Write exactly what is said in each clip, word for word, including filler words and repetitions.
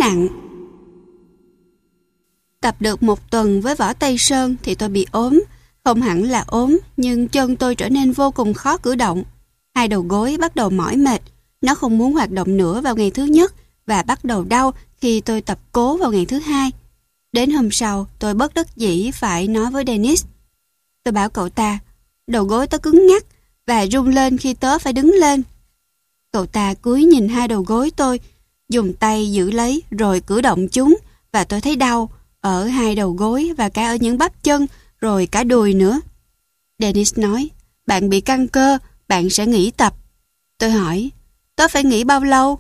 nặng. Tập được một tuần với võ Tây Sơn thì tôi bị ốm. Không hẳn là ốm, nhưng chân tôi trở nên vô cùng khó cử động. Hai đầu gối bắt đầu mỏi mệt. Nó không muốn hoạt động nữa vào ngày thứ nhất và bắt đầu đau khi tôi tập cố vào ngày thứ hai. Đến hôm sau, tôi bất đắc dĩ phải nói với Dennis. Tôi bảo cậu ta, đầu gối tớ cứng ngắc và rung lên khi tớ phải đứng lên. Cậu ta cúi nhìn hai đầu gối tôi, dùng tay giữ lấy rồi cử động chúng, và tôi thấy đau ở hai đầu gối và cả ở những bắp chân, rồi cả đùi nữa. Dennis nói, bạn bị căng cơ, bạn sẽ nghỉ tập. Tôi hỏi, tớ phải nghỉ bao lâu?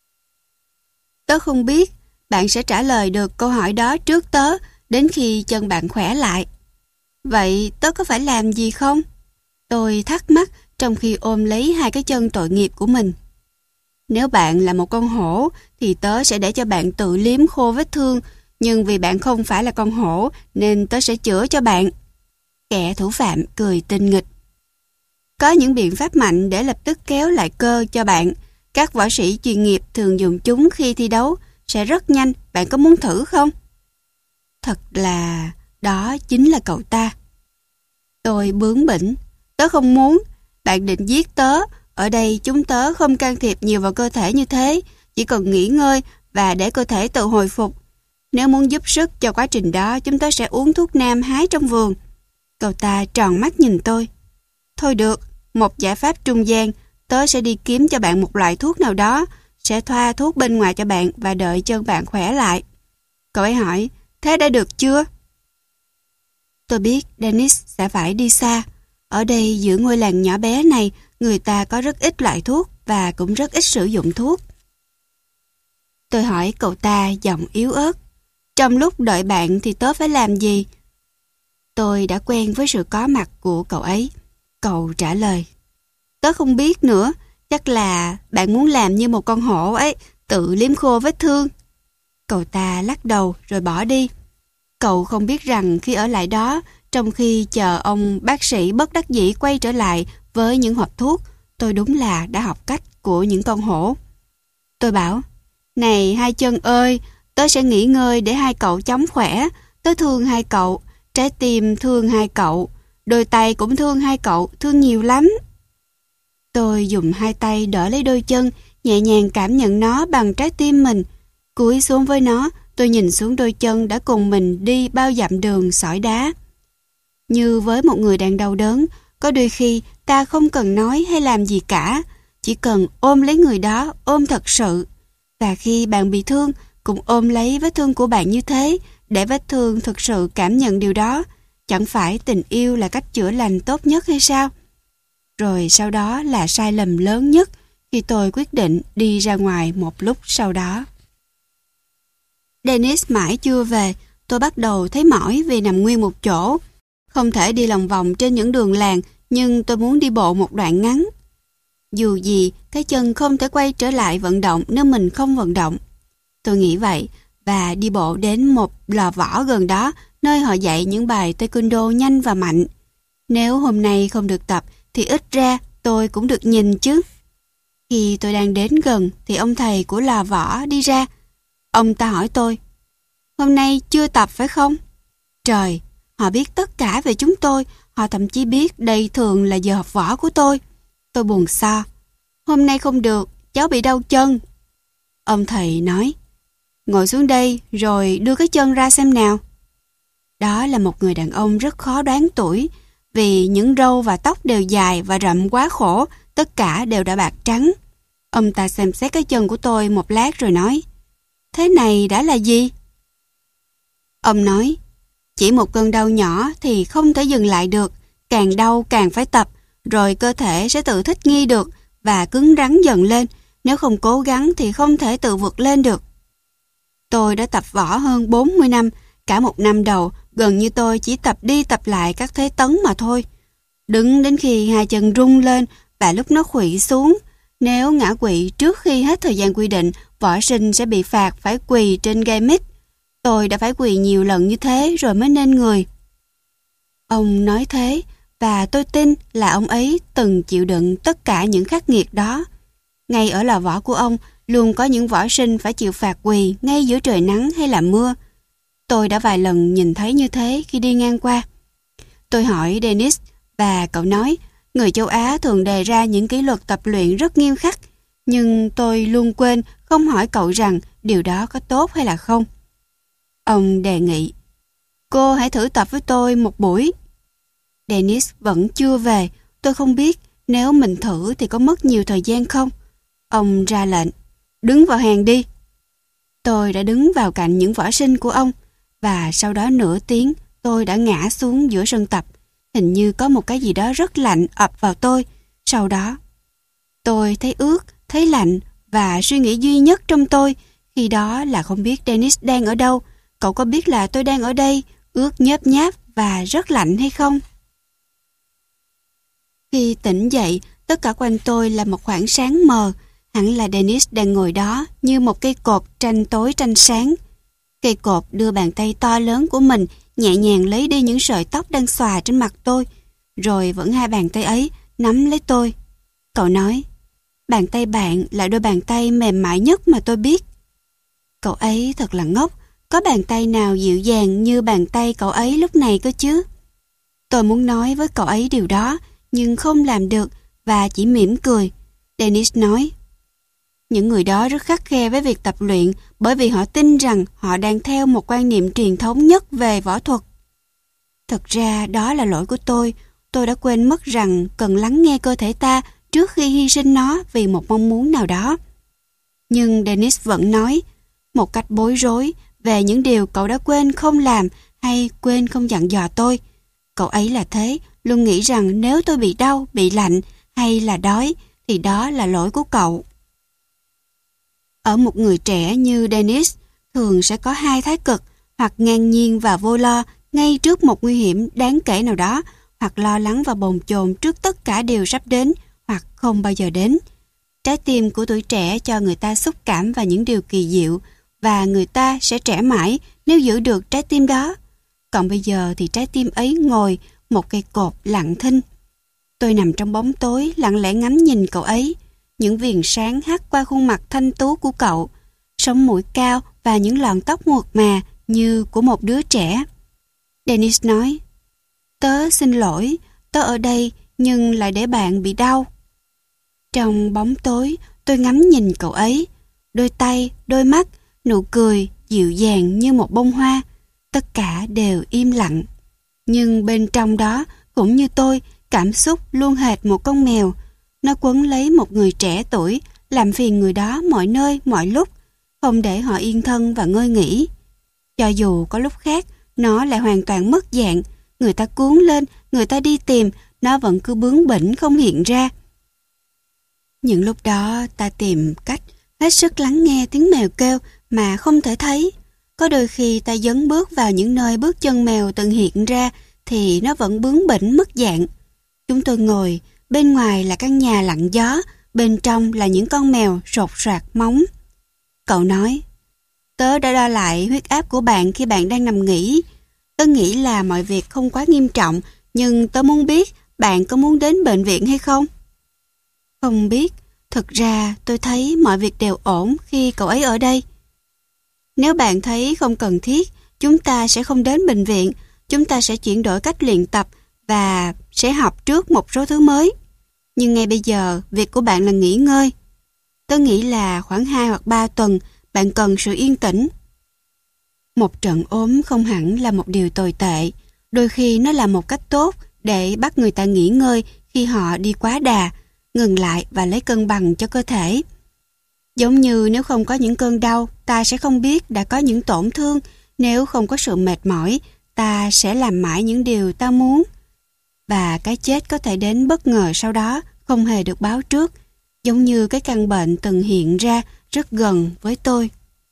Tớ không biết, bạn sẽ trả lời được câu hỏi đó trước tớ, đến khi chân bạn khỏe lại. Vậy tớ có phải làm gì không? Tôi thắc mắc trong khi ôm lấy hai cái chân tội nghiệp của mình. Nếu bạn là một con hổ thì tớ sẽ để cho bạn tự liếm khô vết thương, nhưng vì bạn không phải là con hổ nên tớ sẽ chữa cho bạn. Kẻ thủ phạm cười tinh nghịch. Có những biện pháp mạnh để lập tức kéo lại cơ cho bạn. Các võ sĩ chuyên nghiệp thường dùng chúng khi thi đấu, sẽ rất nhanh. Bạn có muốn thử không? Thật là... đó chính là cậu ta. Tôi bướng bỉnh. Tớ không muốn. Bạn định giết tớ. Ở đây chúng tớ không can thiệp nhiều vào cơ thể như thế, chỉ cần nghỉ ngơi và để cơ thể tự hồi phục. Nếu muốn giúp sức cho quá trình đó, chúng tớ sẽ uống thuốc nam hái trong vườn. Cậu ta tròn mắt nhìn tôi. Thôi được, một giải pháp trung gian, tớ sẽ đi kiếm cho bạn một loại thuốc nào đó, sẽ thoa thuốc bên ngoài cho bạn và đợi chân bạn khỏe lại. Cậu ấy hỏi, thế đã được chưa? Tôi biết Dennis sẽ phải đi xa. Ở đây giữa ngôi làng nhỏ bé này, người ta có rất ít loại thuốc và cũng rất ít sử dụng thuốc. Tôi hỏi cậu ta giọng yếu ớt. Trong lúc đợi bạn thì tớ phải làm gì? Tôi đã quen với sự có mặt của cậu ấy. Cậu trả lời. Tớ không biết nữa. Chắc là bạn muốn làm như một con hổ ấy, tự liếm khô vết thương. Cậu ta lắc đầu rồi bỏ đi. Cậu không biết rằng khi ở lại đó, trong khi chờ ông bác sĩ bất đắc dĩ quay trở lại với những hộp thuốc, tôi đúng là đã học cách của những con hổ. Tôi bảo, này hai chân ơi, tớ sẽ nghỉ ngơi để hai cậu chóng khỏe. Tớ thương hai cậu, trái tim thương hai cậu, đôi tay cũng thương hai cậu, thương nhiều lắm. Tôi dùng hai tay đỡ lấy đôi chân, nhẹ nhàng cảm nhận nó bằng trái tim mình. Cúi xuống với nó, tôi nhìn xuống đôi chân đã cùng mình đi bao dặm đường sỏi đá. Như với một người đang đau đớn, có đôi khi ta không cần nói hay làm gì cả, chỉ cần ôm lấy người đó, ôm thật sự. Và khi bạn bị thương, cũng ôm lấy vết thương của bạn như thế, để vết thương thực sự cảm nhận điều đó. Chẳng phải tình yêu là cách chữa lành tốt nhất hay sao? Rồi sau đó là sai lầm lớn nhất khi tôi quyết định đi ra ngoài một lúc sau đó. Dennis mãi chưa về, tôi bắt đầu thấy mỏi vì nằm nguyên một chỗ. Không thể đi lòng vòng trên những đường làng, nhưng tôi muốn đi bộ một đoạn ngắn. Dù gì, cái chân không thể quay trở lại vận động nếu mình không vận động. Tôi nghĩ vậy và đi bộ đến một lò võ gần đó, nơi họ dạy những bài taekwondo nhanh và mạnh. Nếu hôm nay không được tập thì ít ra tôi cũng được nhìn chứ. Khi tôi đang đến gần thì ông thầy của lò võ đi ra. Ông ta hỏi tôi, hôm nay chưa tập phải không? Trời, họ biết tất cả về chúng tôi, họ thậm chí biết đây thường là giờ học võ của tôi. Tôi buồn so. Hôm nay không được, cháu bị đau chân. Ông thầy nói, ngồi xuống đây rồi đưa cái chân ra xem nào. Đó là một người đàn ông rất khó đoán tuổi, vì những râu và tóc đều dài và rậm quá khổ, tất cả đều đã bạc trắng. Ông ta xem xét cái chân của tôi một lát rồi nói, thế này đã là gì? Ông nói, chỉ một cơn đau nhỏ thì không thể dừng lại được, càng đau càng phải tập, rồi cơ thể sẽ tự thích nghi được và cứng rắn dần lên, nếu không cố gắng thì không thể tự vượt lên được. Tôi đã tập võ hơn bốn mươi năm, cả một năm đầu, gần như tôi chỉ tập đi tập lại các thế tấn mà thôi. Đứng đến khi hai chân rung lên và lúc nó khuỵu xuống. Nếu ngã quỵ trước khi hết thời gian quy định, võ sinh sẽ bị phạt phải quỳ trên gai mít. Tôi đã phải quỳ nhiều lần như thế rồi mới nên người. Ông nói thế, và tôi tin là ông ấy từng chịu đựng tất cả những khắc nghiệt đó. Ngay ở lò võ của ông, luôn có những võ sinh phải chịu phạt quỳ ngay giữa trời nắng hay là mưa. Tôi đã vài lần nhìn thấy như thế khi đi ngang qua. Tôi hỏi Dennis và cậu nói người châu Á thường đề ra những kỷ luật tập luyện rất nghiêm khắc, nhưng tôi luôn quên không hỏi cậu rằng điều đó có tốt hay là không. Ông đề nghị, cô hãy thử tập với tôi một buổi. Dennis vẫn chưa về, tôi không biết nếu mình thử thì có mất nhiều thời gian không. Ông ra lệnh, đứng vào hàng đi. Tôi đã đứng vào cạnh những võ sinh của ông, và sau đó nửa tiếng tôi đã ngã xuống giữa sân tập. Hình như có một cái gì đó rất lạnh ập vào tôi. Sau đó, tôi thấy ướt, thấy lạnh, và suy nghĩ duy nhất trong tôi khi đó là không biết Dennis đang ở đâu. Cậu có biết là tôi đang ở đây, ướt nhớp nháp và rất lạnh hay không? Khi tỉnh dậy, tất cả quanh tôi là một khoảng sáng mờ. Hẳn là Dennis đang ngồi đó như một cây cột tranh tối tranh sáng. Cây cột đưa bàn tay to lớn của mình nhẹ nhàng lấy đi những sợi tóc đang xòa trên mặt tôi, rồi vẫn hai bàn tay ấy nắm lấy tôi. Cậu nói, bàn tay bạn là đôi bàn tay mềm mại nhất mà tôi biết. Cậu ấy thật là ngốc, có bàn tay nào dịu dàng như bàn tay cậu ấy lúc này cơ chứ? Tôi muốn nói với cậu ấy điều đó, nhưng không làm được và chỉ mỉm cười. Dennis nói, những người đó rất khắt khe với việc tập luyện bởi vì họ tin rằng họ đang theo một quan niệm truyền thống nhất về võ thuật. Thật ra đó là lỗi của tôi. Tôi đã quên mất rằng cần lắng nghe cơ thể ta trước khi hy sinh nó vì một mong muốn nào đó. Nhưng Dennis vẫn nói, một cách bối rối, về những điều cậu đã quên không làm hay quên không dặn dò tôi. Cậu ấy là thế, luôn nghĩ rằng nếu tôi bị đau, bị lạnh hay là đói thì đó là lỗi của cậu. Ở một người trẻ như Dennis, thường sẽ có hai thái cực, hoặc ngang nhiên và vô lo ngay trước một nguy hiểm đáng kể nào đó, hoặc lo lắng và bồn chồn trước tất cả điều sắp đến, hoặc không bao giờ đến. Trái tim của tuổi trẻ cho người ta xúc cảm và những điều kỳ diệu, và người ta sẽ trẻ mãi nếu giữ được trái tim đó. Còn bây giờ thì trái tim ấy ngồi một cây cột lặng thinh. Tôi nằm trong bóng tối lặng lẽ ngắm nhìn cậu ấy. Những viền sáng hắt qua khuôn mặt thanh tú của cậu, sống mũi cao và những lọn tóc mượt mà như của một đứa trẻ. Dennis nói, tớ xin lỗi, tớ ở đây nhưng lại để bạn bị đau. Trong bóng tối, tôi ngắm nhìn cậu ấy. Đôi tay, đôi mắt, nụ cười dịu dàng như một bông hoa. Tất cả đều im lặng. Nhưng bên trong đó, cũng như tôi, cảm xúc luôn hệt một con mèo. Nó quấn lấy một người trẻ tuổi, làm phiền người đó mọi nơi, mọi lúc, không để họ yên thân và ngơi nghỉ. Cho dù có lúc khác, nó lại hoàn toàn mất dạng. Người ta cuốn lên, người ta đi tìm, nó vẫn cứ bướng bỉnh không hiện ra. Những lúc đó ta tìm cách hết sức lắng nghe tiếng mèo kêu mà không thể thấy. Có đôi khi ta dấn bước vào những nơi bước chân mèo từng hiện ra thì nó vẫn bướng bỉnh mất dạng. Chúng tôi ngồi, bên ngoài là căn nhà lặng gió, bên trong là những con mèo sột soạt móng. Cậu nói, tớ đã đo lại huyết áp của bạn khi bạn đang nằm nghỉ. Tớ nghĩ là mọi việc không quá nghiêm trọng, nhưng tớ muốn biết bạn có muốn đến bệnh viện hay không? Không biết, thực ra tôi thấy mọi việc đều ổn khi cậu ấy ở đây. Nếu bạn thấy không cần thiết, chúng ta sẽ không đến bệnh viện, chúng ta sẽ chuyển đổi cách luyện tập và sẽ học trước một số thứ mới. Nhưng ngay bây giờ, việc của bạn là nghỉ ngơi. Tớ nghĩ là khoảng hai hoặc ba tuần, bạn cần sự yên tĩnh. Một trận ốm không hẳn là một điều tồi tệ. Đôi khi nó là một cách tốt để bắt người ta nghỉ ngơi khi họ đi quá đà, ngừng lại và lấy cân bằng cho cơ thể. Giống như nếu không có những cơn đau, ta sẽ không biết đã có những tổn thương. Nếu không có sự mệt mỏi, ta sẽ làm mãi những điều ta muốn. Và cái chết có thể đến bất ngờ sau đó, không hề được báo trước, giống như cái căn bệnh từng hiện ra rất gần với tôi.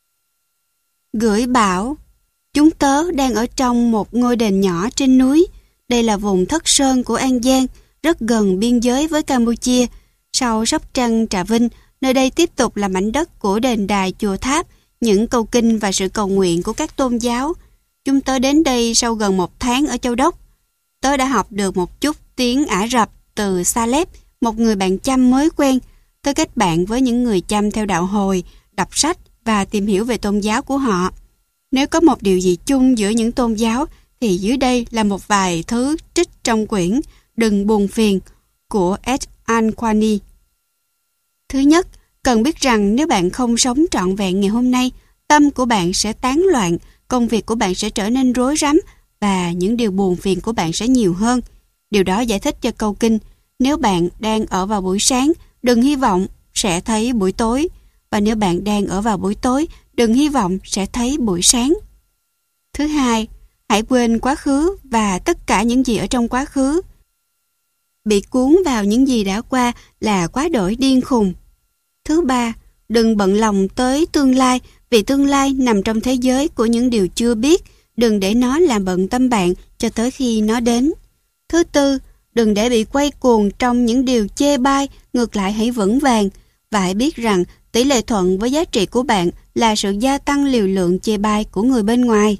Gửi bảo, chúng tớ đang ở trong một ngôi đền nhỏ trên núi. Đây là vùng Thất Sơn của An Giang, rất gần biên giới với Campuchia. Sau Sóc Trăng, Trà Vinh, nơi đây tiếp tục là mảnh đất của đền đài chùa tháp, những câu kinh và sự cầu nguyện của các tôn giáo. Chúng tớ đến đây sau gần một tháng ở Châu Đốc. Tớ đã học được một chút tiếng Ả Rập từ Salep, một người bạn Chăm mới quen. Tôi kết bạn với những người chăm theo đạo Hồi, đọc sách và tìm hiểu về tôn giáo của họ. Nếu có một điều gì chung giữa những tôn giáo thì dưới đây là một vài thứ trích trong quyển Đừng buồn phiền của Ed Anquani. Thứ nhất, cần biết rằng nếu bạn không sống trọn vẹn ngày hôm nay, tâm của bạn sẽ tán loạn, công việc của bạn sẽ trở nên rối rắm và những điều buồn phiền của bạn sẽ nhiều hơn. Điều đó giải thích cho câu kinh: nếu bạn đang ở vào buổi sáng, đừng hy vọng sẽ thấy buổi tối. Và nếu bạn đang ở vào buổi tối, đừng hy vọng sẽ thấy buổi sáng. Thứ hai, hãy quên quá khứ và tất cả những gì ở trong quá khứ. Bị cuốn vào những gì đã qua là quá đổi điên khùng. Thứ ba, đừng bận lòng tới tương lai, vì tương lai nằm trong thế giới của những điều chưa biết. Đừng để nó làm bận tâm bạn cho tới khi nó đến. Thứ tư, đừng để bị quay cuồng trong những điều chê bai, ngược lại hãy vững vàng và hãy biết rằng tỷ lệ thuận với giá trị của bạn là sự gia tăng liều lượng chê bai của người bên ngoài.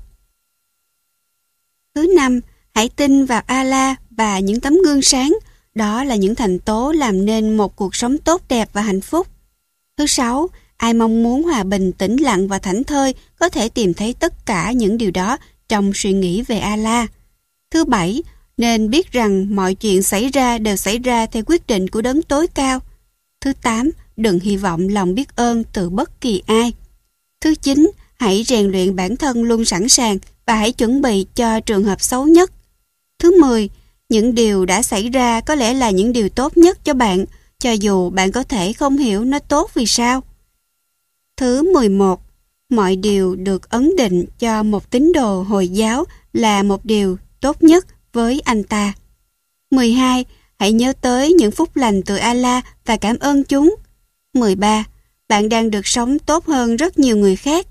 Thứ năm, hãy tin vào Allah và những tấm gương sáng. Đó là những thành tố làm nên một cuộc sống tốt đẹp và hạnh phúc. Thứ sáu, ai mong muốn hòa bình, tĩnh lặng và thảnh thơi có thể tìm thấy tất cả những điều đó trong suy nghĩ về Allah. Thứ bảy, nên biết rằng mọi chuyện xảy ra đều xảy ra theo quyết định của đấng tối cao. Thứ tám, đừng hy vọng lòng biết ơn từ bất kỳ ai. Thứ chín, hãy rèn luyện bản thân luôn sẵn sàng và hãy chuẩn bị cho trường hợp xấu nhất. Thứ mười, những điều đã xảy ra có lẽ là những điều tốt nhất cho bạn, cho dù bạn có thể không hiểu nó tốt vì sao. Thứ mười một, mọi điều được ấn định cho một tín đồ Hồi giáo là một điều tốt nhất với anh ta. mười hai, hãy nhớ tới những phúc lành từ Allah và cảm ơn chúng. mười ba, bạn đang được sống tốt hơn rất nhiều người khác.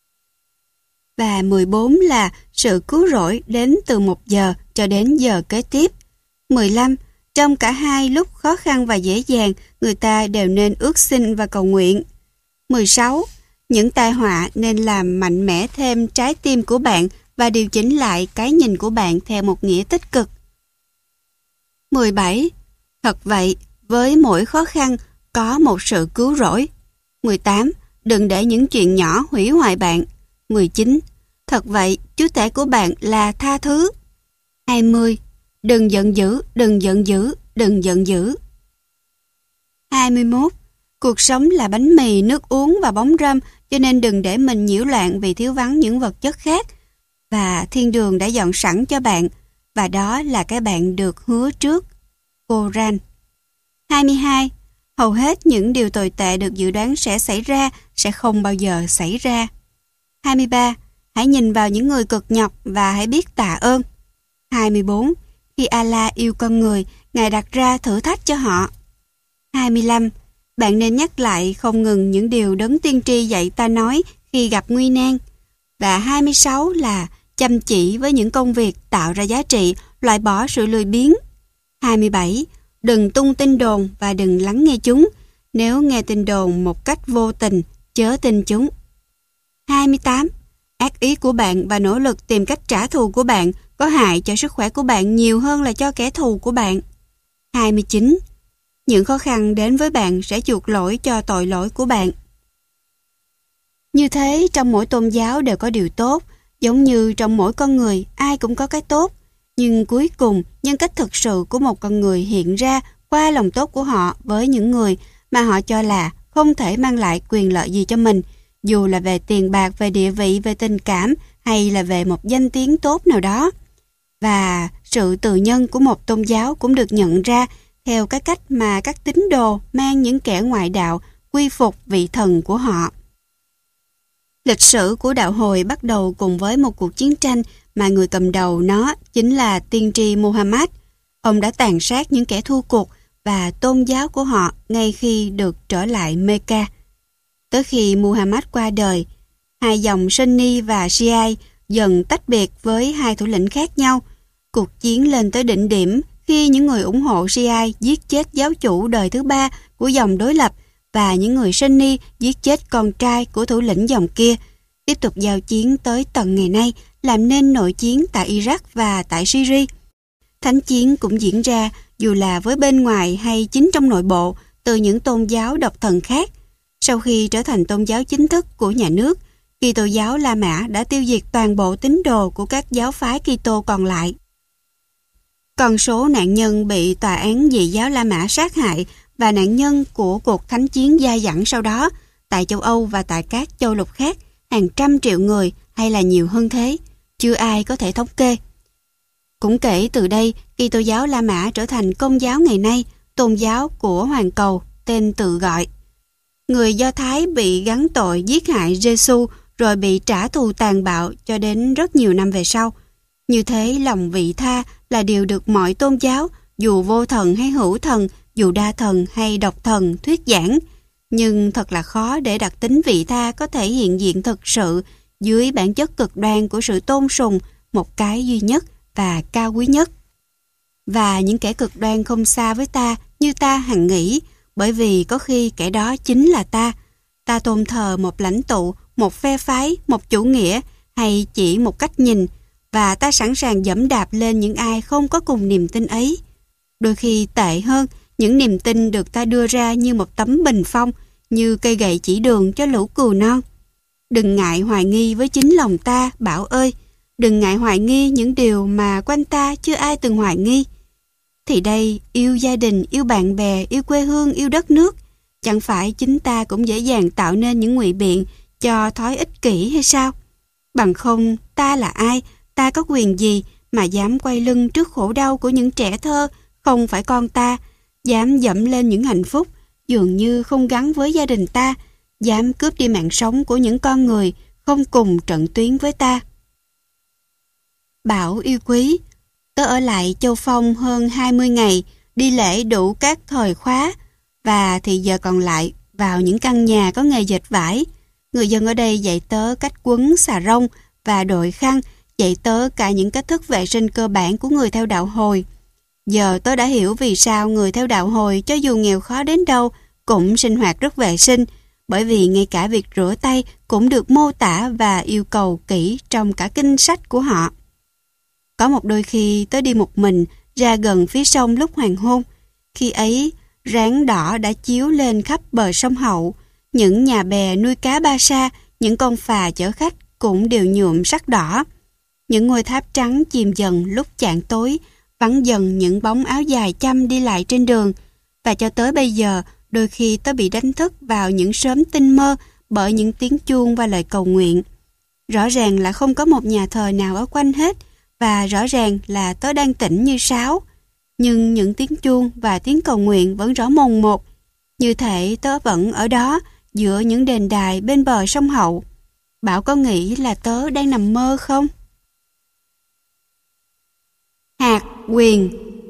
Và mười bốn là sự cứu rỗi đến từ một giờ cho đến giờ kế tiếp. mười lăm, trong cả hai lúc khó khăn và dễ dàng, người ta đều nên ước xin và cầu nguyện. mười sáu, những tai họa nên làm mạnh mẽ thêm trái tim của bạn và điều chỉnh lại cái nhìn của bạn theo một nghĩa tích cực. mười bảy, thật vậy, với mỗi khó khăn có một sự cứu rỗi. mười tám, đừng để những chuyện nhỏ hủy hoại bạn. mười chín, thật vậy, chúa tể của bạn là tha thứ. hai mươi, đừng giận dữ, đừng giận dữ, đừng giận dữ. hai mươi mốt, cuộc sống là bánh mì, nước uống và bóng râm, cho nên đừng để mình nhiễu loạn vì thiếu vắng những vật chất khác. Và thiên đường đã dọn sẵn cho bạn, và đó là cái bạn được hứa trước. Koran. hai mươi hai, hầu hết những điều tồi tệ được dự đoán sẽ xảy ra sẽ không bao giờ xảy ra. hai mươi ba, hãy nhìn vào những người cực nhọc và hãy biết tạ ơn. hai mươi bốn, khi Allah yêu con người, Ngài đặt ra thử thách cho họ. hai mươi lăm, bạn nên nhắc lại không ngừng những điều đấng tiên tri dạy ta nói khi gặp nguy nan. Và hai mươi sáu là chăm chỉ với những công việc tạo ra giá trị, loại bỏ sự lười biếng. hai mươi bảy, đừng tung tin đồn và đừng lắng nghe chúng. Nếu nghe tin đồn một cách vô tình, chớ tin chúng. hai mươi tám, ác ý của bạn và nỗ lực tìm cách trả thù của bạn có hại cho sức khỏe của bạn nhiều hơn là cho kẻ thù của bạn. hai mươi chín, những khó khăn đến với bạn sẽ chuộc lỗi cho tội lỗi của bạn. Như thế, trong mỗi tôn giáo đều có điều tốt, giống như trong mỗi con người, ai cũng có cái tốt. Nhưng cuối cùng, nhân cách thực sự của một con người hiện ra qua lòng tốt của họ với những người mà họ cho là không thể mang lại quyền lợi gì cho mình, dù là về tiền bạc, về địa vị, về tình cảm hay là về một danh tiếng tốt nào đó. Và sự từ nhân của một tôn giáo cũng được nhận ra theo cái cách mà các tín đồ mang những kẻ ngoại đạo quy phục vị thần của họ. Lịch sử của đạo Hồi bắt đầu cùng với một cuộc chiến tranh mà người cầm đầu nó chính là tiên tri Muhammad. Ông đã tàn sát những kẻ thua cuộc và tôn giáo của họ ngay khi được trở lại Mecca. Tới khi Muhammad qua đời, hai dòng Sunni và Shia dần tách biệt với hai thủ lĩnh khác nhau. Cuộc chiến lên tới đỉnh điểm khi những người ủng hộ Shia giết chết giáo chủ đời thứ ba của dòng đối lập và những người Sunni giết chết con trai của thủ lĩnh dòng kia, tiếp tục giao chiến tới tận ngày nay, làm nên nội chiến tại Iraq và tại Syria. Thánh chiến cũng diễn ra dù là với bên ngoài hay chính trong nội bộ, từ những tôn giáo độc thần khác. Sau khi trở thành tôn giáo chính thức của nhà nước, Kitô giáo La Mã đã tiêu diệt toàn bộ tín đồ của các giáo phái Kitô còn lại. Con số nạn nhân bị tòa án dị giáo La Mã sát hại và nạn nhân của cuộc thánh chiến dai dẳng sau đó tại châu Âu và tại các châu lục khác, hàng trăm triệu người hay là nhiều hơn thế, chưa ai có thể thống kê. Cũng kể từ đây, Kitô giáo La Mã trở thành Công giáo ngày nay, tôn giáo của hoàn cầu, tên tự gọi. Người Do Thái bị gắn tội giết hại Giêsu rồi bị trả thù tàn bạo cho đến rất nhiều năm về sau. Như thế, lòng vị tha là điều được mọi tôn giáo, dù vô thần hay hữu thần, dù đa thần hay độc thần thuyết giảng. Nhưng thật là khó để đặc tính vị tha có thể hiện diện thực sự dưới bản chất cực đoan của sự tôn sùng, một cái duy nhất và cao quý nhất. Và những kẻ cực đoan không xa với ta như ta hằng nghĩ, bởi vì có khi kẻ đó chính là ta. Ta tôn thờ một lãnh tụ, một phe phái, một chủ nghĩa hay chỉ một cách nhìn, và ta sẵn sàng dẫm đạp lên những ai không có cùng niềm tin ấy. Đôi khi tệ hơn, những niềm tin được ta đưa ra như một tấm bình phong, như cây gậy chỉ đường cho lũ cừu non. Đừng ngại hoài nghi với chính lòng ta, Bảo ơi. Đừng ngại hoài nghi những điều mà quanh ta chưa ai từng hoài nghi. Thì đây, yêu gia đình, yêu bạn bè, yêu quê hương, yêu đất nước, chẳng phải chính ta cũng dễ dàng tạo nên những ngụy biện cho thói ích kỷ hay sao? Bằng không, ta là ai, ta có quyền gì mà dám quay lưng trước khổ đau của những trẻ thơ không phải con ta, dám dẫm lên những hạnh phúc dường như không gắn với gia đình ta, dám cướp đi mạng sống của những con người không cùng trận tuyến với ta. Bảo yêu quý, tớ ở lại Châu Phong hơn hai mươi ngày, đi lễ đủ các thời khóa, và thì giờ còn lại vào những căn nhà có nghề dệt vải. Người dân ở đây dạy tớ cách quấn xà rông và đội khăn, dạy tớ cả những cách thức vệ sinh cơ bản của người theo đạo Hồi. Giờ tớ đã hiểu vì sao người theo đạo Hồi cho dù nghèo khó đến đâu cũng sinh hoạt rất vệ sinh, bởi vì ngay cả việc rửa tay cũng được mô tả và yêu cầu kỹ trong cả kinh sách của họ. Có một đôi khi tớ đi một mình ra gần phía sông lúc hoàng hôn. Khi ấy, ráng đỏ đã chiếu lên khắp bờ sông Hậu. Những nhà bè nuôi cá ba sa, những con phà chở khách cũng đều nhuộm sắc đỏ. Những ngôi tháp trắng chìm dần lúc chạng tối, vắng dần những bóng áo dài chăm đi lại trên đường. Và cho tới bây giờ, đôi khi tớ bị đánh thức vào những sớm tinh mơ bởi những tiếng chuông và lời cầu nguyện. Rõ ràng là không có một nhà thờ nào ở quanh hết, và rõ ràng là tớ đang tỉnh như sáo. Nhưng những tiếng chuông và tiếng cầu nguyện vẫn rõ mồn một. Như thể tớ vẫn ở đó, giữa những đền đài bên bờ sông Hậu. Bảo có nghĩ là tớ đang nằm mơ không? Hạt quyền.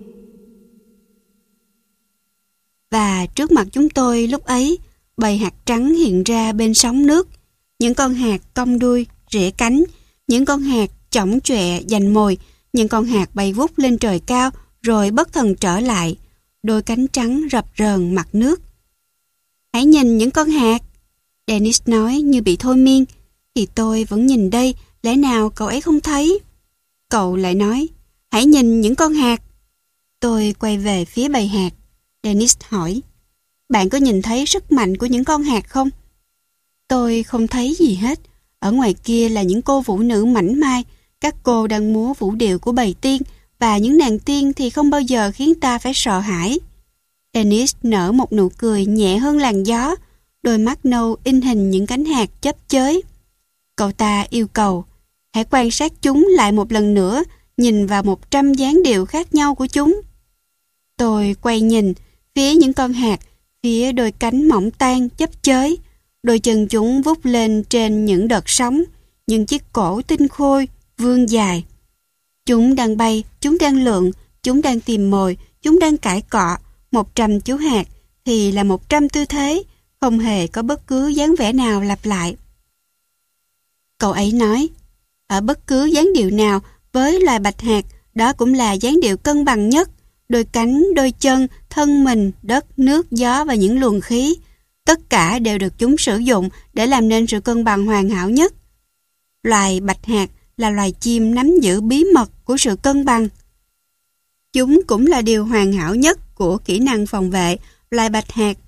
Và trước mặt chúng tôi lúc ấy, bầy hạt trắng hiện ra bên sóng nước. Những con hạt cong đuôi, rễ cánh, những con hạt chỏng chọe giành mồi, những con hạt bay vút lên trời cao rồi bất thần trở lại, đôi cánh trắng rập rờn mặt nước. Hãy nhìn những con hạt, Dennis nói như bị thôi miên. Thì tôi vẫn nhìn đây, lẽ nào cậu ấy không thấy? Cậu lại nói, hãy nhìn những con hạt. Tôi quay về phía bầy hạt. Dennis hỏi, bạn có nhìn thấy sức mạnh của những con hạt không? Tôi không thấy gì hết. Ở ngoài kia là những cô vũ nữ mảnh mai, các cô đang múa vũ điệu của bầy tiên, và những nàng tiên thì không bao giờ khiến ta phải sợ hãi. Dennis nở một nụ cười nhẹ hơn làn gió, đôi mắt nâu in hình những cánh hạt chớp chới. Cậu ta yêu cầu, hãy quan sát chúng lại một lần nữa, nhìn vào một trăm dáng điệu khác nhau của chúng. Tôi quay nhìn, phía những con hạt, phía đôi cánh mỏng tan chớp chới, đôi chân chúng vút lên trên những đợt sóng, những chiếc cổ tinh khôi, vươn dài. Chúng đang bay, chúng đang lượn, chúng đang tìm mồi, chúng đang cãi cọ. Một trăm chú hạt thì là một trăm tư thế, không hề có bất cứ dáng vẻ nào lặp lại. Cậu ấy nói, ở bất cứ dáng điệu nào với loài bạch hạt, đó cũng là dáng điệu cân bằng nhất. Đôi cánh, đôi chân, thân mình, đất, nước, gió và những luồng khí, tất cả đều được chúng sử dụng để làm nên sự cân bằng hoàn hảo nhất. Loài bạch hạt là loài chim nắm giữ bí mật của sự cân bằng. Chúng cũng là điều hoàn hảo nhất của kỹ năng phòng vệ. Loài bạch hạt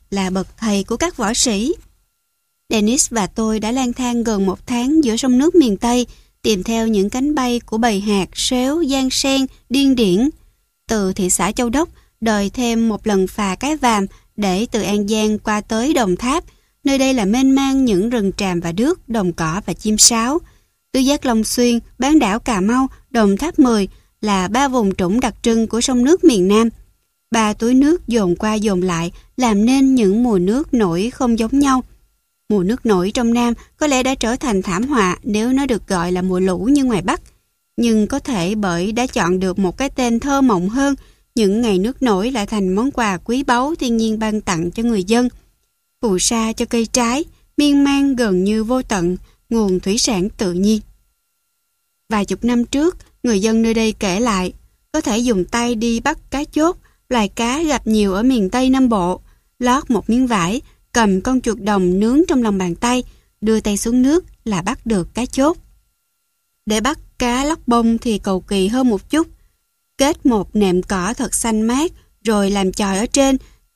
là bậc thầy của các võ sĩ. Dennis và tôi đã lang thang gần một tháng giữa sông nước miền Tây, tìm theo những cánh bay của bầy hạt, sếu, giang sen, điên điển. Từ thị xã Châu Đốc, đòi thêm một lần phà Cái Vàm để từ An Giang qua tới Đồng Tháp. Nơi đây là mênh mang những rừng tràm và đước, đồng cỏ và chim sáo. Tứ Giác Long Xuyên, bán đảo Cà Mau, Đồng Tháp mười là ba vùng trũng đặc trưng của sông nước miền Nam. Ba túi nước dồn qua dồn lại làm nên những mùa nước nổi không giống nhau. Mùa nước nổi trong Nam có lẽ đã trở thành thảm họa nếu nó được gọi là mùa lũ như ngoài Bắc. Nhưng có thể bởi đã chọn được một cái tên thơ mộng hơn, những ngày nước nổi lại thành món quà quý báu thiên nhiên ban tặng cho người dân. Phù sa cho cây trái, miên man gần như vô tận, nguồn thủy sản tự nhiên. Vài chục năm trước, người dân nơi đây kể lại, có thể dùng tay đi bắt cá chốt, loài cá gặp nhiều ở miền Tây Nam Bộ, lót một miếng vải, cầm con chuột đồng nướng trong lòng bàn tay, đưa tay xuống nước là bắt được cá chốt. Để bắt cá lóc bông thì cầu kỳ hơn một chút. Kết một nệm cỏ thật xanh mát, rồi làm chòi ở trên.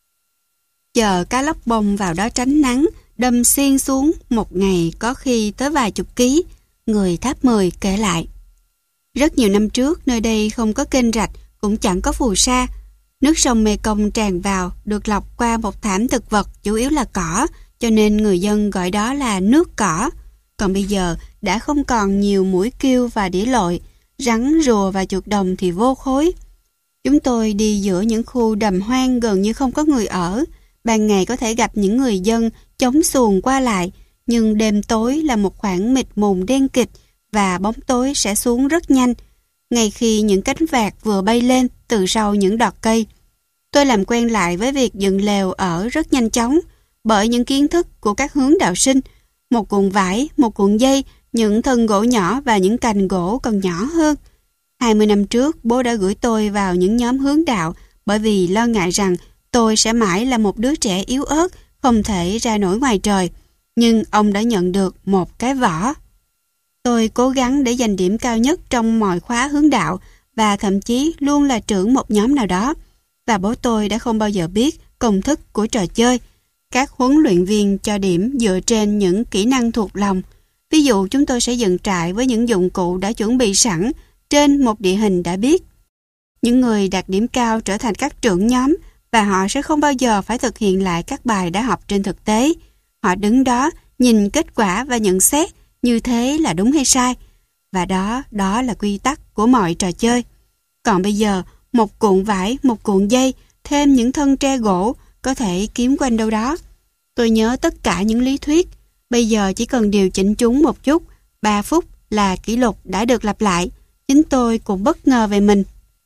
Chờ cá lóc bông vào đó tránh nắng, đâm xiên xuống, một ngày có khi tới vài chục ký, người Tháp Mười kể lại. Rất nhiều năm trước, nơi đây không có kênh rạch, cũng chẳng có phù sa. Nước sông Mekong tràn vào, được lọc qua một thảm thực vật, chủ yếu là cỏ, cho nên người dân gọi đó là nước cỏ. Còn bây giờ, đã không còn nhiều muỗi kêu và đĩa lội, rắn, rùa và chuột đồng thì vô khối. Chúng tôi đi giữa những khu đầm hoang gần như không có người ở. Ban ngày có thể gặp những người dân chống xuồng qua lại, nhưng đêm tối là một khoảng mịt mùng đen kịt và bóng tối sẽ xuống rất nhanh, ngay khi những cánh vạc vừa bay lên từ sau những đọt cây. Tôi làm quen lại với việc dựng lều ở rất nhanh chóng bởi những kiến thức của các hướng đạo sinh. Một cuộn vải, một cuộn dây, những thân gỗ nhỏ và những cành gỗ còn nhỏ hơn. hai mươi năm trước, bố đã gửi tôi vào những nhóm hướng đạo bởi vì lo ngại rằng tôi sẽ mãi là một đứa trẻ yếu ớt, không thể ra nổi ngoài trời. Nhưng ông đã nhận được một cái võ. Tôi cố gắng để giành điểm cao nhất trong mọi khóa hướng đạo và thậm chí luôn là trưởng một nhóm nào đó. Và bố tôi đã không bao giờ biết công thức của trò chơi. Các huấn luyện viên cho điểm dựa trên những kỹ năng thuộc lòng. Ví dụ chúng tôi sẽ dựng trại với những dụng cụ đã chuẩn bị sẵn trên một địa hình đã biết. Những người đạt điểm cao trở thành các trưởng nhóm và họ sẽ không bao giờ phải thực hiện lại các bài đã học trên thực tế. Họ đứng đó nhìn kết quả và nhận xét như thế là đúng hay sai. Và đó, đó là quy tắc của mọi trò chơi. Còn bây giờ, một cuộn vải, một cuộn dây, thêm những thân tre gỗ có thể kiếm quanh đâu đó. Tôi nhớ tất cả những lý thuyết. Bây giờ chỉ cần điều chỉnh chúng một chút, ba phút là kỷ lục đã được lặp lại. Chính tôi cũng bất ngờ về mình.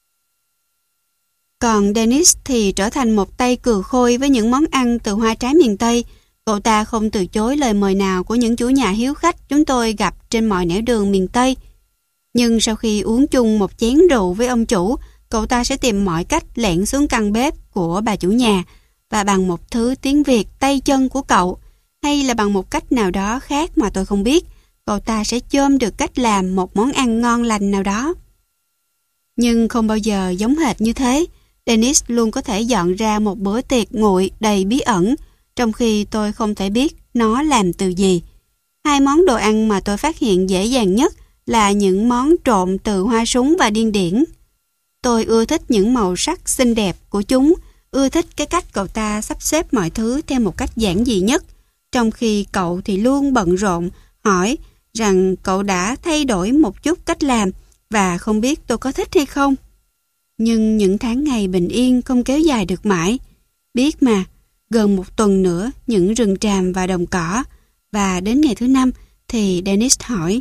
Còn Dennis thì trở thành một tay cừ khôi với những món ăn từ hoa trái miền Tây. Cậu ta không từ chối lời mời nào của những chủ nhà hiếu khách chúng tôi gặp trên mọi nẻo đường miền Tây. Nhưng sau khi uống chung một chén rượu với ông chủ, cậu ta sẽ tìm mọi cách lẻn xuống căn bếp của bà chủ nhà và bằng một thứ tiếng Việt tay chân của cậu, hay là bằng một cách nào đó khác mà tôi không biết, cậu ta sẽ chôm được cách làm một món ăn ngon lành nào đó. Nhưng không bao giờ giống hệt như thế. Dennis luôn có thể dọn ra một bữa tiệc nguội đầy bí ẩn, trong khi tôi không thể biết nó làm từ gì. Hai món đồ ăn mà tôi phát hiện dễ dàng nhất là những món trộn từ hoa súng và điên điển. Tôi ưa thích những màu sắc xinh đẹp của chúng, ưa thích cái cách cậu ta sắp xếp mọi thứ theo một cách giản dị nhất, trong khi cậu thì luôn bận rộn, hỏi rằng cậu đã thay đổi một chút cách làm và không biết tôi có thích hay không. Nhưng những tháng ngày bình yên không kéo dài được mãi. Biết mà, gần một tuần nữa những rừng tràm và đồng cỏ, và đến ngày thứ năm thì Dennis hỏi: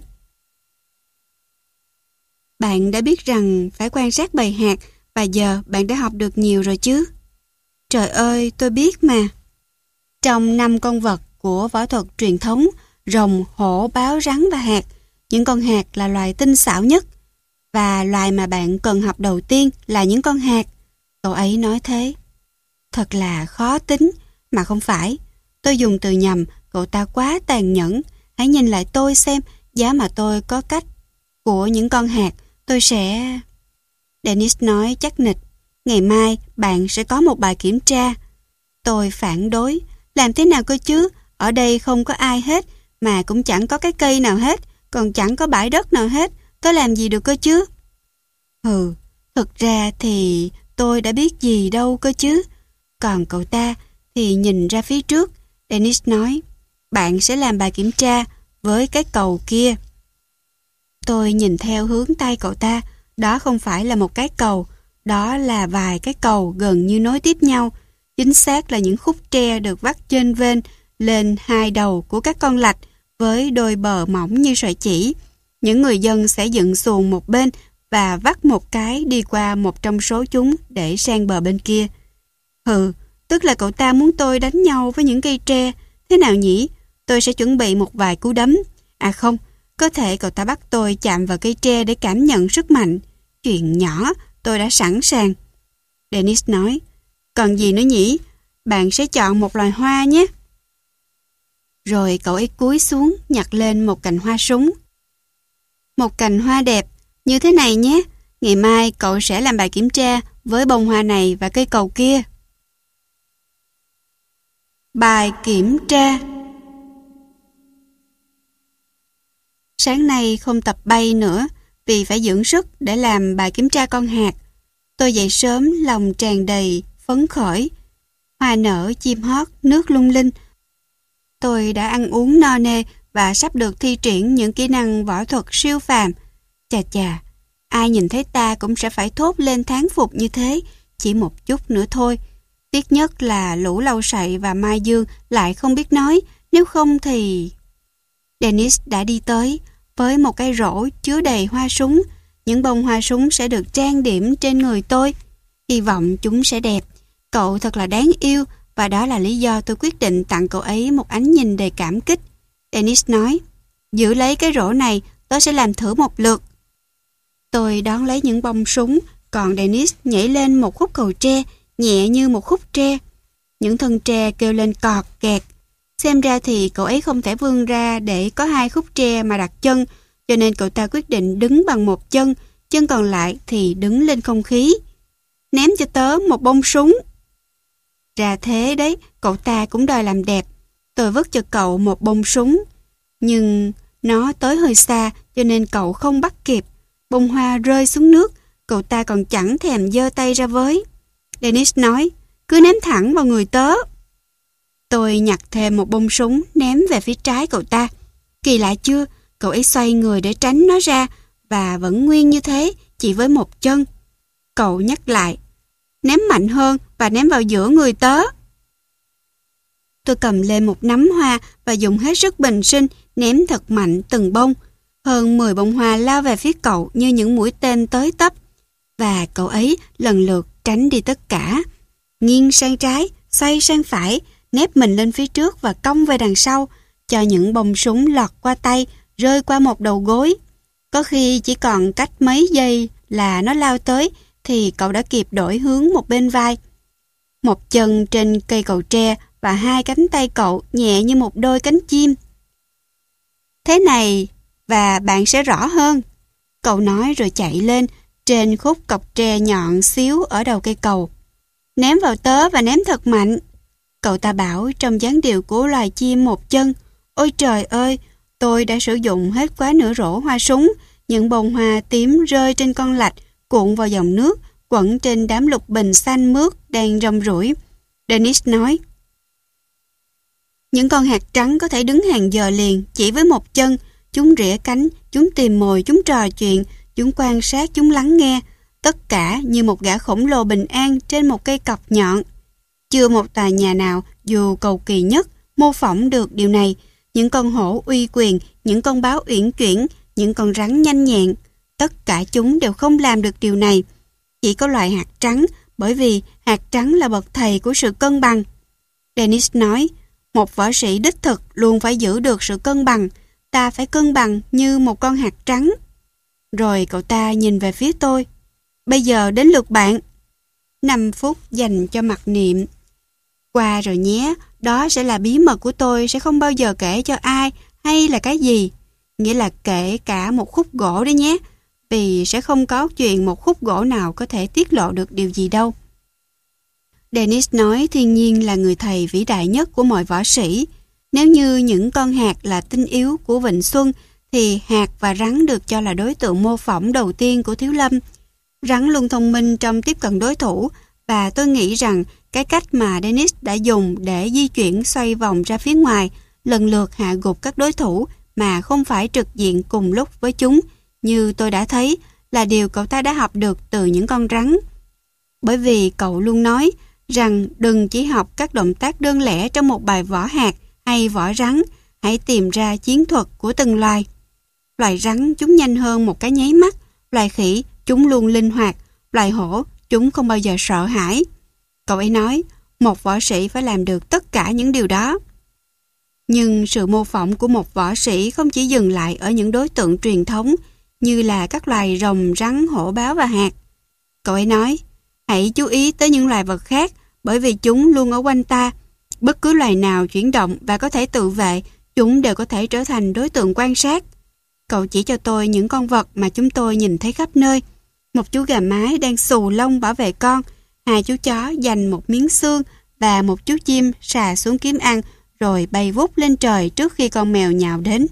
"Bạn đã biết rằng phải quan sát bầy hạt và giờ bạn đã học được nhiều rồi chứ?" "Trời ơi, tôi biết mà." Trong năm con vật của võ thuật truyền thống, rồng, hổ, báo, rắn và hạt, những con hạt là loài tinh xảo nhất. Và loài mà bạn cần học đầu tiên là những con hạt. Cậu ấy nói thế. Thật là khó tính, mà không phải. Tôi dùng từ nhầm, cậu ta quá tàn nhẫn. Hãy nhìn lại tôi xem, giá mà tôi có cách của những con hạt, tôi sẽ... Dennis nói chắc nịch. Ngày mai bạn sẽ có một bài kiểm tra. Tôi phản đối. Làm thế nào cơ chứ? Ở đây không có ai hết, mà cũng chẳng có cái cây nào hết, còn chẳng có bãi đất nào hết. Tôi làm gì được cơ chứ? Hừ, thực ra thì tôi đã biết gì đâu cơ chứ. Còn cậu ta thì nhìn ra phía trước. Dennis nói, bạn sẽ làm bài kiểm tra với cái cầu kia. Tôi nhìn theo hướng tay cậu ta. Đó không phải là một cái cầu, đó là vài cái cầu gần như nối tiếp nhau. Chính xác là những khúc tre được vắt chênh vênh lên hai đầu của các con lạch với đôi bờ mỏng như sợi chỉ. Những người dân sẽ dựng xuồng một bên và vắt một cái đi qua một trong số chúng để sang bờ bên kia. Hừ, tức là cậu ta muốn tôi đánh nhau với những cây tre. Thế nào nhỉ? Tôi sẽ chuẩn bị một vài cú đấm. À không, có thể cậu ta bắt tôi chạm vào cây tre để cảm nhận sức mạnh. Chuyện nhỏ, tôi đã sẵn sàng. Dennis nói, còn gì nữa nhỉ? Bạn sẽ chọn một loài hoa nhé. Rồi cậu ấy cúi xuống nhặt lên một cành hoa súng. Một cành hoa đẹp, như thế này nhé. Ngày mai cậu sẽ làm bài kiểm tra với bông hoa này và cây cầu kia. Bài kiểm tra. Sáng nay không tập bay nữa vì phải dưỡng sức để làm bài kiểm tra con hạt. Tôi dậy sớm lòng tràn đầy phấn khởi. Hoa nở, chim hót, nước lung linh. Tôi đã ăn uống no nê và sắp được thi triển những kỹ năng võ thuật siêu phàm. Chà chà, ai nhìn thấy ta cũng sẽ phải thốt lên thán phục như thế. Chỉ một chút nữa thôi. Tiếc nhất là Lũ Lâu Sậy và Mai Dương lại không biết nói. Nếu không thì... Dennis đã đi tới với một cái rổ chứa đầy hoa súng. Những bông hoa súng sẽ được trang điểm trên người tôi. Hy vọng chúng sẽ đẹp. Cậu thật là đáng yêu và đó là lý do tôi quyết định tặng cậu ấy một ánh nhìn đầy cảm kích. Dennis nói, giữ lấy cái rổ này, tôi sẽ làm thử một lượt. Tôi đón lấy những bông súng, còn Dennis nhảy lên một khúc cầu tre, nhẹ như một khúc tre. Những thân tre kêu lên cọt kẹt. Xem ra thì cậu ấy không thể vươn ra để có hai khúc tre mà đặt chân, cho nên cậu ta quyết định đứng bằng một chân, chân còn lại thì đứng lên không khí. Ném cho tớ một bông súng. Ra thế đấy, cậu ta cũng đòi làm đẹp. Tôi vứt cho cậu một bông súng. Nhưng nó tới hơi xa cho nên cậu không bắt kịp. Bông hoa rơi xuống nước, cậu ta còn chẳng thèm giơ tay ra với. Dennis nói, cứ ném thẳng vào người tớ. Tôi nhặt thêm một bông súng ném về phía trái cậu ta. Kỳ lạ chưa, cậu ấy xoay người để tránh nó ra và vẫn nguyên như thế, chỉ với một chân. Cậu nhắc lại, ném mạnh hơn và ném vào giữa người tớ. Tôi cầm lên một nắm hoa và dùng hết sức bình sinh ném thật mạnh từng bông. Hơn mười bông hoa lao về phía cậu như những mũi tên tới tấp. Và cậu ấy lần lượt tránh đi tất cả. Nghiêng sang trái, xoay sang phải, nép mình lên phía trước và cong về đằng sau, cho những bông súng lọt qua tay, rơi qua một đầu gối. Có khi chỉ còn cách mấy giây là nó lao tới, thì cậu đã kịp đổi hướng một bên vai. Một chân trên cây cầu tre và hai cánh tay cậu nhẹ như một đôi cánh chim. Thế này, và bạn sẽ rõ hơn. Cậu nói rồi chạy lên trên khúc cọc tre nhọn xíu ở đầu cây cầu. Ném vào tớ và ném thật mạnh. Cậu ta bảo trong dáng điệu của loài chim một chân. Ôi trời ơi, tôi đã sử dụng hết quá nửa rổ hoa súng. Những bông hoa tím rơi trên con lạch, cuộn vào dòng nước, quẩn trên đám lục bình xanh mướt đang rong ruổi. Dennis nói, những con hạt trắng có thể đứng hàng giờ liền chỉ với một chân. Chúng rỉa cánh, chúng tìm mồi, chúng trò chuyện, chúng quan sát, chúng lắng nghe. Tất cả như một gã khổng lồ bình an trên một cây cọc nhọn. Chưa một tòa nhà nào, dù cầu kỳ nhất, mô phỏng được điều này. Những con hổ uy quyền, những con báo uyển chuyển, những con rắn nhanh nhẹn. Tất cả chúng đều không làm được điều này. Chỉ có loài hạt trắng, bởi vì hạt trắng là bậc thầy của sự cân bằng. Dennis nói, một võ sĩ đích thực luôn phải giữ được sự cân bằng. Ta phải cân bằng như một con hạt trắng. Rồi cậu ta nhìn về phía tôi. Bây giờ đến lượt bạn. Năm phút dành cho mặc niệm. Qua rồi nhé, đó sẽ là bí mật của tôi, sẽ không bao giờ kể cho ai hay là cái gì. Nghĩa là kể cả một khúc gỗ đấy nhé. Vì sẽ không có chuyện một khúc gỗ nào có thể tiết lộ được điều gì đâu. Dennis nói thiên nhiên là người thầy vĩ đại nhất của mọi võ sĩ. Nếu như những con hạt là tinh yếu của Vịnh Xuân, thì hạt và rắn được cho là đối tượng mô phỏng đầu tiên của Thiếu Lâm. Rắn luôn thông minh trong tiếp cận đối thủ, và tôi nghĩ rằng cái cách mà Dennis đã dùng để di chuyển xoay vòng ra phía ngoài, lần lượt hạ gục các đối thủ mà không phải trực diện cùng lúc với chúng, như tôi đã thấy, là điều cậu ta đã học được từ những con rắn. Bởi vì cậu luôn nói rằng đừng chỉ học các động tác đơn lẻ trong một bài võ hạt hay võ rắn, hãy tìm ra chiến thuật của từng loài. Loài rắn chúng nhanh hơn một cái nháy mắt, loài khỉ chúng luôn linh hoạt, loài hổ chúng không bao giờ sợ hãi. Cậu ấy nói, một võ sĩ phải làm được tất cả những điều đó. Nhưng sự mô phỏng của một võ sĩ không chỉ dừng lại ở những đối tượng truyền thống như là các loài rồng, rắn, hổ báo và hạt. Cậu ấy nói, hãy chú ý tới những loài vật khác bởi vì chúng luôn ở quanh ta. Bất cứ loài nào chuyển động và có thể tự vệ, chúng đều có thể trở thành đối tượng quan sát. Cậu chỉ cho tôi những con vật mà chúng tôi nhìn thấy khắp nơi. Một chú gà mái đang xù lông bảo vệ con, hai chú chó giành một miếng xương và một chú chim sà xuống kiếm ăn rồi bay vút lên trời trước khi con mèo nhào đến.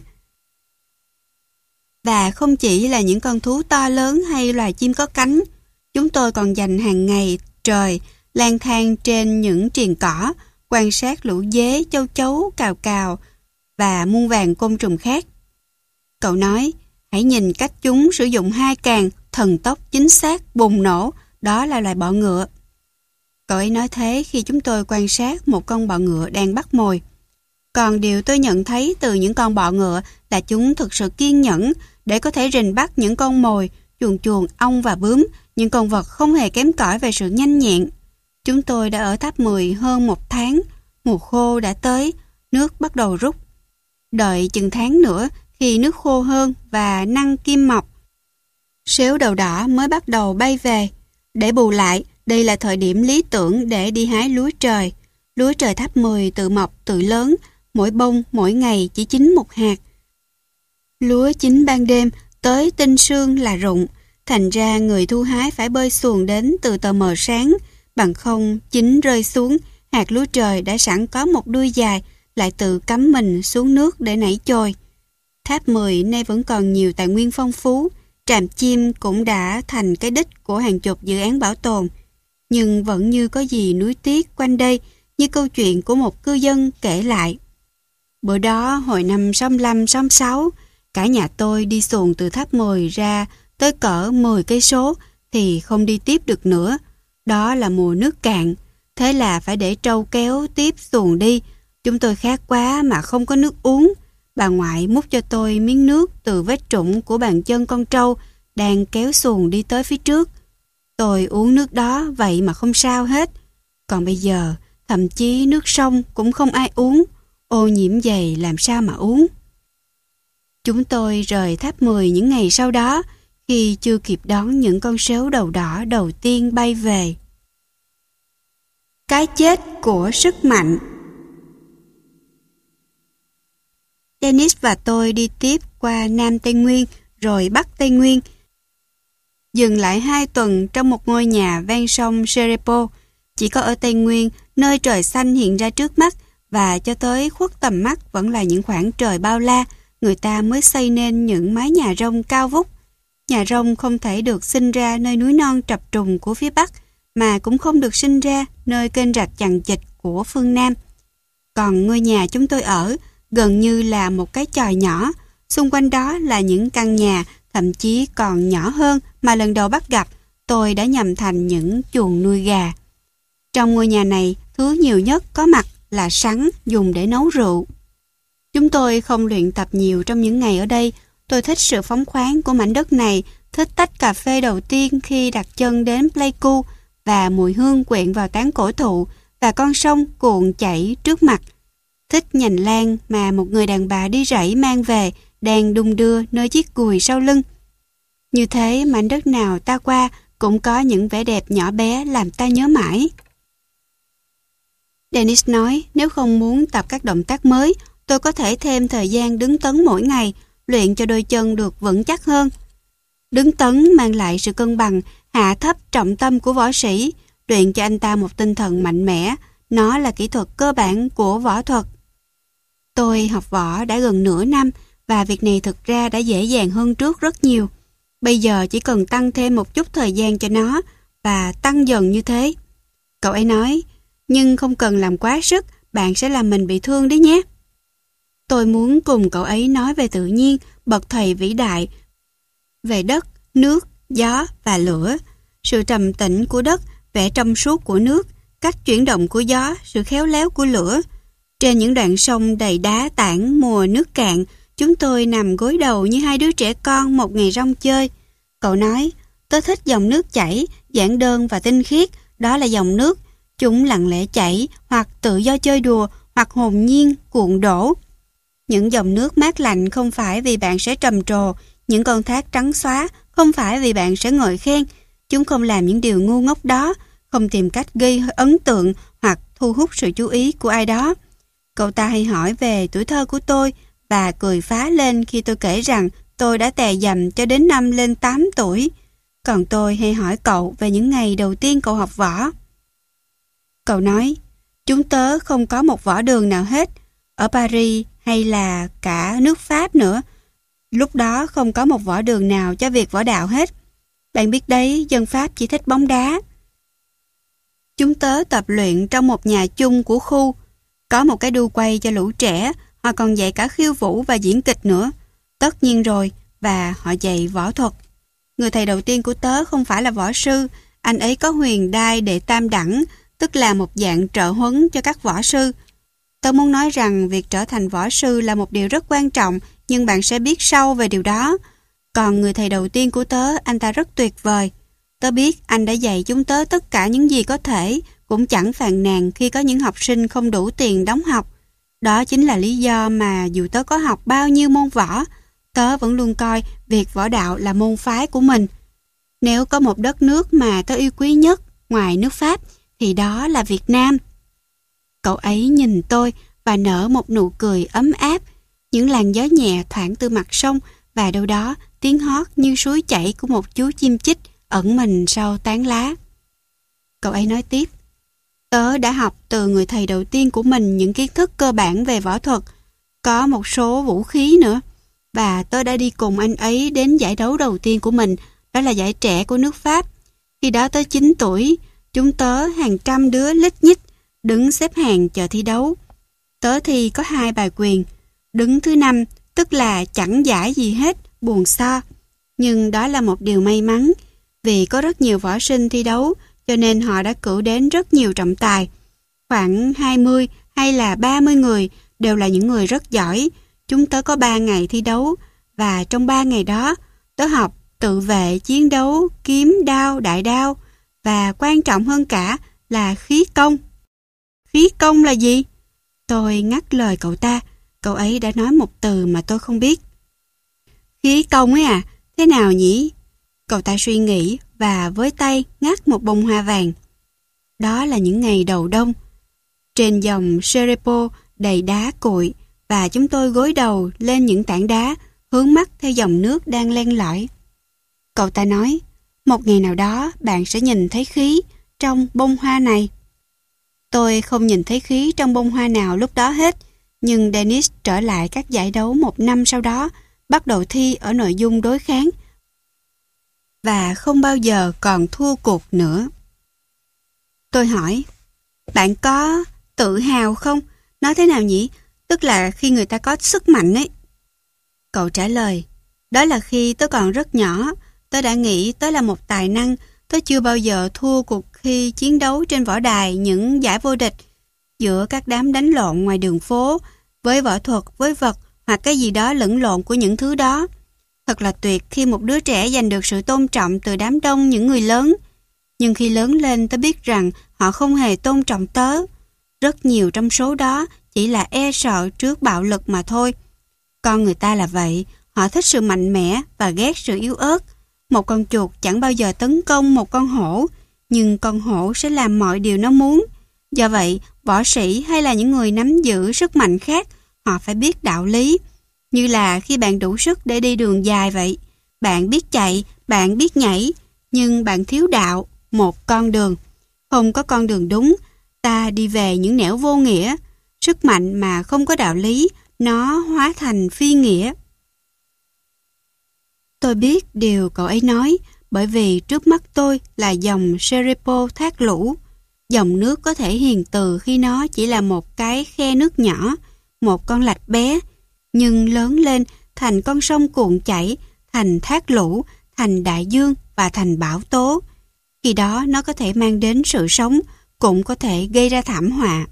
Và không chỉ là những con thú to lớn hay loài chim có cánh, chúng tôi còn dành hàng ngày trời lang thang trên những triền cỏ, quan sát lũ dế, châu chấu, cào cào và muôn vàn côn trùng khác. Cậu nói, hãy nhìn cách chúng sử dụng hai càng, thần tốc chính xác, bùng nổ, đó là loài bọ ngựa. Cậu ấy nói thế khi chúng tôi quan sát một con bọ ngựa đang bắt mồi. Còn điều tôi nhận thấy từ những con bọ ngựa là chúng thực sự kiên nhẫn để có thể rình bắt những con mồi, chuồn chuồn, ong và bướm, những con vật không hề kém cỏi về sự nhanh nhẹn. Chúng tôi đã ở tháp mười hơn một tháng, mùa khô đã tới, nước bắt đầu rút. Đợi chừng tháng nữa, khi nước khô hơn và năng kim mọc, sếu đầu đỏ mới bắt đầu bay về. Để bù lại, đây là thời điểm lý tưởng để đi hái lúa trời. Lúa trời tháp mười tự mọc tự lớn, mỗi bông mỗi ngày chỉ chín một hạt. Lúa chín ban đêm, tới tinh sương là rụng, thành ra người thu hái phải bơi xuồng đến từ tờ mờ sáng, bằng không chín rơi xuống, hạt lúa trời đã sẵn có một đuôi dài, lại tự cắm mình xuống nước để nảy chồi. Tháp mười nay vẫn còn nhiều tài nguyên phong phú, Tràm Chim cũng đã thành cái đích của hàng chục dự án bảo tồn, nhưng vẫn như có gì nuối tiếc quanh đây, như câu chuyện của một cư dân kể lại. Bữa đó hồi năm sáu lăm sáu sáu, cả nhà tôi đi xuồng từ tháp mười ra tới cỡ mười cây số thì không đi tiếp được nữa. Đó là mùa nước cạn, thế là phải để trâu kéo tiếp xuồng đi. Chúng tôi khát quá mà không có nước uống. Bà ngoại múc cho tôi miếng nước từ vết trũng của bàn chân con trâu đang kéo xuồng đi tới phía trước. Tôi uống nước đó vậy mà không sao hết. Còn bây giờ, thậm chí nước sông cũng không ai uống. Ô nhiễm dày làm sao mà uống. Chúng tôi rời tháp mười những ngày sau đó, khi chưa kịp đón những con sếu đầu đỏ đầu tiên bay về. Cái chết của sức mạnh. Dennis và tôi đi tiếp qua Nam Tây Nguyên rồi Bắc Tây Nguyên, dừng lại hai tuần trong một ngôi nhà ven sông Serepo. Chỉ có ở Tây Nguyên, nơi trời xanh hiện ra trước mắt và cho tới khuất tầm mắt vẫn là những khoảng trời bao la, người ta mới xây nên những mái nhà rông cao vút. Nhà rông không thể được sinh ra nơi núi non trập trùng của phía Bắc, mà cũng không được sinh ra nơi kênh rạch chằng chịt của phương Nam. Còn ngôi nhà chúng tôi ở gần như là một cái chòi nhỏ, xung quanh đó là những căn nhà thậm chí còn nhỏ hơn mà lần đầu bắt gặp, tôi đã nhầm thành những chuồng nuôi gà. Trong ngôi nhà này, thứ nhiều nhất có mặt là sắn dùng để nấu rượu. Chúng tôi không luyện tập nhiều trong những ngày ở đây. Tôi thích sự phóng khoáng của mảnh đất này, thích tách cà phê đầu tiên khi đặt chân đến Pleiku và mùi hương quyện vào tán cổ thụ và con sông cuộn chảy trước mặt. Thích nhành lan mà một người đàn bà đi rẫy mang về đang đung đưa nơi chiếc gùi sau lưng. Như thế mảnh đất nào ta qua cũng có những vẻ đẹp nhỏ bé làm ta nhớ mãi. Dennis nói nếu không muốn tập các động tác mới, tôi có thể thêm thời gian đứng tấn mỗi ngày, luyện cho đôi chân được vững chắc hơn. Đứng tấn mang lại sự cân bằng, hạ thấp trọng tâm của võ sĩ. luyện cho anh ta một tinh thần mạnh mẽ. Nó là kỹ thuật cơ bản của võ thuật. Tôi học võ đã gần nửa năm và việc này thực ra đã dễ dàng hơn trước rất nhiều. Bây giờ chỉ cần tăng thêm một chút thời gian cho nó và tăng dần như thế. Cậu ấy nói, nhưng không cần làm quá sức, bạn sẽ làm mình bị thương đấy nhé. Tôi muốn cùng cậu ấy nói về tự nhiên, bậc thầy vĩ đại, về đất, nước, gió và lửa, sự trầm tĩnh của đất, vẻ trong suốt của nước, cách chuyển động của gió, sự khéo léo của lửa. Trên những đoạn sông đầy đá tảng mùa nước cạn, chúng tôi nằm gối đầu như hai đứa trẻ con một ngày rong chơi. Cậu nói, tớ thích dòng nước chảy, giản đơn và tinh khiết, đó là dòng nước. Chúng lặng lẽ chảy, hoặc tự do chơi đùa, hoặc hồn nhiên, cuộn đổ. Những dòng nước mát lạnh không phải vì bạn sẽ trầm trồ, những con thác trắng xóa không phải vì bạn sẽ ngợi khen. Chúng không làm những điều ngu ngốc đó, không tìm cách gây ấn tượng hoặc thu hút sự chú ý của ai đó. Cậu ta hay hỏi về tuổi thơ của tôi và cười phá lên khi tôi kể rằng tôi đã tè dầm cho đến năm lên tám tuổi. Còn tôi hay hỏi cậu về những ngày đầu tiên cậu học võ. Cậu nói, chúng tớ không có một võ đường nào hết, ở Paris hay là cả nước Pháp nữa. Lúc đó không có một võ đường nào cho việc võ đạo hết. Bạn biết đấy, dân Pháp chỉ thích bóng đá. Chúng tớ tập luyện trong một nhà chung của khu. Có một cái đu quay cho lũ trẻ, họ còn dạy cả khiêu vũ và diễn kịch nữa. Tất nhiên rồi, và họ dạy võ thuật. Người thầy đầu tiên của tớ không phải là võ sư, anh ấy có huyền đai đệ tam đẳng, tức là một dạng trợ huấn cho các võ sư. Tớ muốn nói rằng việc trở thành võ sư là một điều rất quan trọng, nhưng bạn sẽ biết sau về điều đó. Còn người thầy đầu tiên của tớ, anh ta rất tuyệt vời. Tớ biết anh đã dạy chúng tớ tất cả những gì có thể, cũng chẳng phàn nàn khi có những học sinh không đủ tiền đóng học. Đó chính là lý do mà dù tớ có học bao nhiêu môn võ, tớ vẫn luôn coi việc võ đạo là môn phái của mình. Nếu có một đất nước mà tớ yêu quý nhất ngoài nước Pháp, thì đó là Việt Nam. Cậu ấy nhìn tôi và nở một nụ cười ấm áp. Những làn gió nhẹ thoảng từ mặt sông và đâu đó tiếng hót như suối chảy của một chú chim chích ẩn mình sau tán lá. Cậu ấy nói tiếp, tớ đã học từ người thầy đầu tiên của mình những kiến thức cơ bản về võ thuật, có một số vũ khí nữa. Và tớ đã đi cùng anh ấy đến giải đấu đầu tiên của mình, đó là giải trẻ của nước Pháp. Khi đó tớ chín tuổi, chúng tớ hàng trăm đứa lít nhít, đứng xếp hàng chờ thi đấu. Tớ thi có hai bài quyền, đứng thứ năm, tức là chẳng giải gì hết, buồn so. Nhưng đó là một điều may mắn, vì có rất nhiều võ sinh thi đấu, cho nên họ đã cử đến rất nhiều trọng tài. Khoảng hai mươi hay là ba mươi người đều là những người rất giỏi. Chúng tớ có ba ngày thi đấu, và trong ba ngày đó, tớ học tự vệ, chiến đấu, kiếm, đao, đại đao, và quan trọng hơn cả là khí công. Khí công là gì? Tôi ngắt lời cậu ta, cậu ấy đã nói một từ mà tôi không biết. Khí công ấy à, thế nào nhỉ? Cậu ta suy nghĩ và với tay ngắt một bông hoa vàng. Đó là những ngày đầu đông. Trên dòng Serepo đầy đá cuội, và chúng tôi gối đầu lên những tảng đá, hướng mắt theo dòng nước đang len lỏi. Cậu ta nói, một ngày nào đó bạn sẽ nhìn thấy khí trong bông hoa này. Tôi không nhìn thấy khí trong bông hoa nào lúc đó hết, nhưng Dennis trở lại các giải đấu một năm sau đó, bắt đầu thi ở nội dung đối kháng, và không bao giờ còn thua cuộc nữa. Tôi hỏi, bạn có tự hào không? Nói thế nào nhỉ? Tức là khi người ta có sức mạnh ấy. Cậu trả lời, đó là khi tớ còn rất nhỏ, tớ đã nghĩ tớ là một tài năng, tớ chưa bao giờ thua cuộc khi chiến đấu trên võ đài những giải vô địch, giữa các đám đánh lộn ngoài đường phố, với võ thuật, với vật, hoặc cái gì đó lẫn lộn của những thứ đó. Thật là tuyệt khi một đứa trẻ giành được sự tôn trọng từ đám đông những người lớn. Nhưng khi lớn lên tớ biết rằng họ không hề tôn trọng tớ. Rất nhiều trong số đó chỉ là e sợ trước bạo lực mà thôi. Con người ta là vậy, họ thích sự mạnh mẽ và ghét sự yếu ớt. Một con chuột chẳng bao giờ tấn công một con hổ, nhưng con hổ sẽ làm mọi điều nó muốn. Do vậy, võ sĩ hay là những người nắm giữ sức mạnh khác, họ phải biết đạo lý. Như là khi bạn đủ sức để đi đường dài vậy. Bạn biết chạy, bạn biết nhảy, nhưng bạn thiếu đạo, một con đường. Không có con đường đúng, ta đi về những nẻo vô nghĩa. Sức mạnh mà không có đạo lý, nó hóa thành phi nghĩa. Tôi biết điều cậu ấy nói, bởi vì trước mắt tôi là dòng Seripo thác lũ. Dòng nước có thể hiền từ khi nó chỉ là một cái khe nước nhỏ, một con lạch bé, nhưng lớn lên thành con sông cuộn chảy, thành thác lũ, thành đại dương và thành bão tố. Khi đó nó có thể mang đến sự sống, cũng có thể gây ra thảm họa.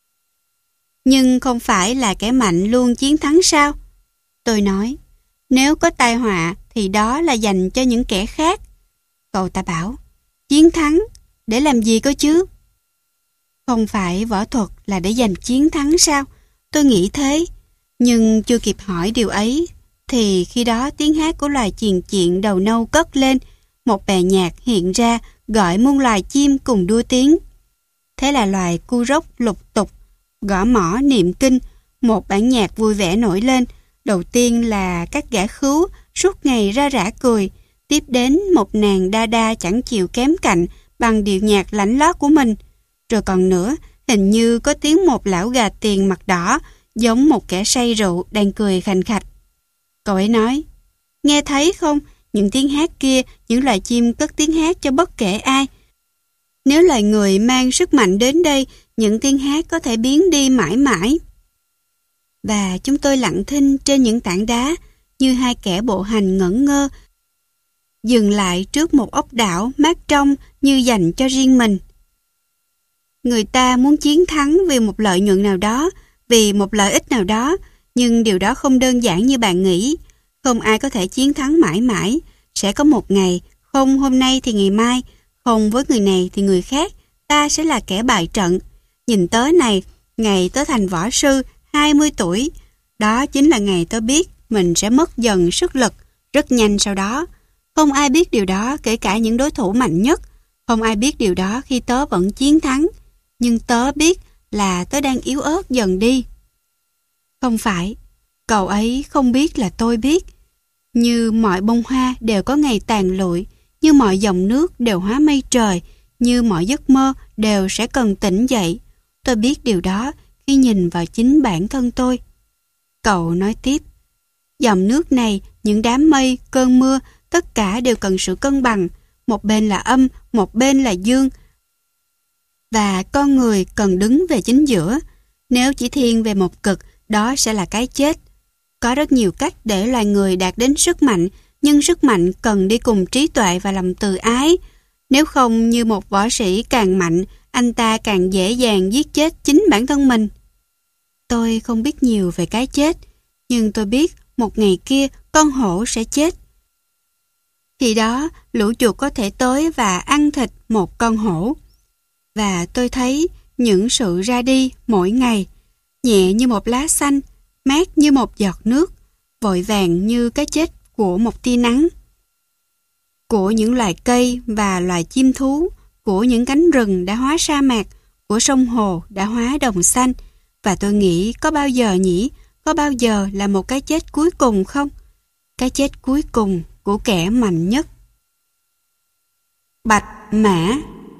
Nhưng không phải là kẻ mạnh luôn chiến thắng sao? Tôi nói, nếu có tai họa thì đó là dành cho những kẻ khác. Cậu ta bảo, chiến thắng, để làm gì cơ chứ? Không phải võ thuật là để giành chiến thắng sao? Tôi nghĩ thế, nhưng chưa kịp hỏi điều ấy, thì khi đó tiếng hát của loài chiền chiện đầu nâu cất lên, một bè nhạc hiện ra gọi muôn loài chim cùng đua tiếng. Thế là loài cu rốc lục tục, gõ mõ niệm kinh, một bản nhạc vui vẻ nổi lên. Đầu tiên là các gã khứu suốt ngày ra rã cười, tiếp đến một nàng đa đa chẳng chịu kém cạnh bằng điệu nhạc lãnh lót của mình. Rồi còn nữa, hình như có tiếng một lão gà tiền mặt đỏ, giống một kẻ say rượu đang cười khành khạch. Cậu ấy nói, nghe thấy không, những tiếng hát kia, những loài chim cất tiếng hát cho bất kể ai. Nếu loài người mang sức mạnh đến đây, những tiếng hát có thể biến đi mãi mãi. Và chúng tôi lặng thinh trên những tảng đá, như hai kẻ bộ hành ngẩn ngơ, dừng lại trước một ốc đảo mát trong như dành cho riêng mình. Người ta muốn chiến thắng vì một lợi nhuận nào đó, vì một lợi ích nào đó, nhưng điều đó không đơn giản như bạn nghĩ. Không ai có thể chiến thắng mãi mãi. Sẽ có một ngày, không hôm nay thì ngày mai, không với người này thì người khác, ta sẽ là kẻ bại trận. Nhìn tớ này, ngày tớ thành võ sư, hai mươi tuổi. Đó chính là ngày tớ biết mình sẽ mất dần sức lực, rất nhanh sau đó. Không ai biết điều đó, kể cả những đối thủ mạnh nhất. Không ai biết điều đó khi tớ vẫn chiến thắng. Nhưng tớ biết là tớ đang yếu ớt dần đi. Không phải, cậu ấy không biết là tôi biết. Như mọi bông hoa đều có ngày tàn lụi, như mọi dòng nước đều hóa mây trời, như mọi giấc mơ đều sẽ cần tỉnh dậy. Tôi biết điều đó khi nhìn vào chính bản thân tôi. Cậu nói tiếp, dòng nước này, những đám mây, cơn mưa, tất cả đều cần sự cân bằng. Một bên là âm, một bên là dương. Và con người cần đứng về chính giữa. Nếu chỉ thiên về một cực, đó sẽ là cái chết. Có rất nhiều cách để loài người đạt đến sức mạnh, nhưng sức mạnh cần đi cùng trí tuệ và lòng từ ái. Nếu không, như một võ sĩ càng mạnh, anh ta càng dễ dàng giết chết chính bản thân mình. Tôi không biết nhiều về cái chết, nhưng tôi biết một ngày kia con hổ sẽ chết. Khi đó, lũ chuột có thể tới và ăn thịt một con hổ. Và tôi thấy những sự ra đi mỗi ngày, nhẹ như một lá xanh, mát như một giọt nước, vội vàng như cái chết của một tia nắng. Của những loài cây và loài chim thú, của những cánh rừng đã hóa sa mạc, của sông hồ đã hóa đồng xanh. Và tôi nghĩ có bao giờ nhỉ, có bao giờ là một cái chết cuối cùng không? Cái chết cuối cùng của kẻ mạnh nhất. Bạch mã.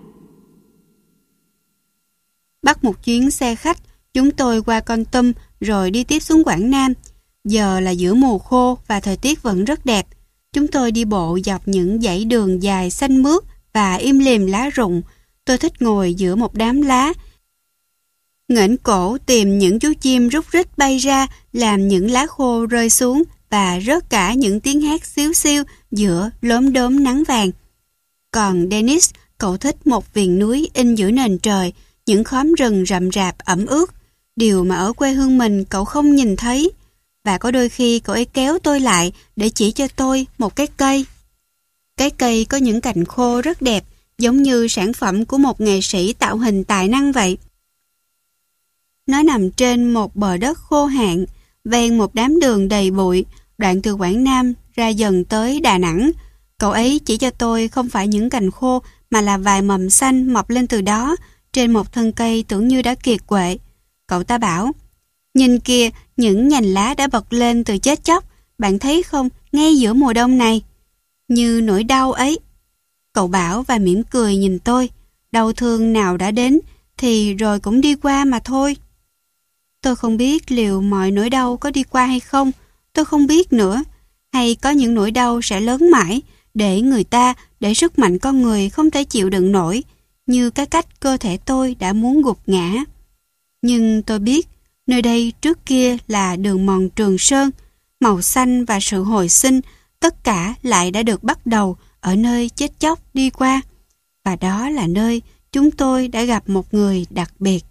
Bắt một chuyến xe khách, chúng tôi qua Kon Tum rồi đi tiếp xuống Quảng Nam. Giờ là giữa mùa khô và thời tiết vẫn rất đẹp. Chúng tôi đi bộ dọc những dãy đường dài xanh mướt và im lìm lá rụng. Tôi thích ngồi giữa một đám lá, nghển cổ tìm những chú chim rúc rích bay ra, làm những lá khô rơi xuống và rớt cả những tiếng hát xíu xiu giữa lốm đốm nắng vàng. Còn Dennis, cậu thích một viền núi in giữa nền trời, những khóm rừng rậm rạp ẩm ướt, điều mà ở quê hương mình cậu không nhìn thấy. Và có đôi khi cậu ấy kéo tôi lại để chỉ cho tôi một cái cây. Cái cây có những cành khô rất đẹp, giống như sản phẩm của một nghệ sĩ tạo hình tài năng vậy. Nó nằm trên một bờ đất khô hạn, ven một đám đường đầy bụi, đoạn từ Quảng Nam ra dần tới Đà Nẵng. Cậu ấy chỉ cho tôi không phải những cành khô, mà là vài mầm xanh mọc lên từ đó, trên một thân cây tưởng như đã kiệt quệ. Cậu ta bảo, nhìn kìa, những nhành lá đã bật lên từ chết chóc, bạn thấy không, ngay giữa mùa đông này. Như nỗi đau ấy. Cậu bảo và mỉm cười nhìn tôi. đau thương nào đã đến thì rồi cũng đi qua mà thôi. Tôi không biết liệu mọi nỗi đau có đi qua hay không, tôi không biết nữa. Hay có những nỗi đau sẽ lớn mãi, để người ta, để sức mạnh con người không thể chịu đựng nổi, như cái cách cơ thể tôi đã muốn gục ngã. Nhưng tôi biết, nơi đây trước kia là đường mòn Trường Sơn, màu xanh và sự hồi sinh, tất cả lại đã được bắt đầu ở nơi chết chóc đi qua. Và đó là nơi chúng tôi đã gặp một người đặc biệt.